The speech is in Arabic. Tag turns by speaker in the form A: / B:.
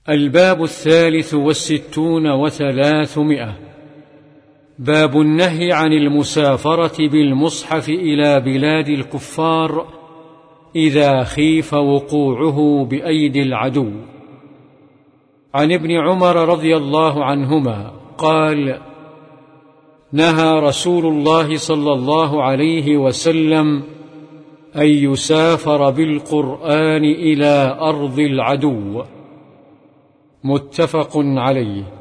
A: الباب 63 باب النهي عن المسافرة بالمصحف إلى بلاد الكفار إذا خيف وقوعه بأيدي العدو. عن ابن عمر رضي الله عنهما قال: نهى رسول الله صلى الله عليه وسلم أن يسافر بالقرآن إلى أرض العدو. متفق عليه.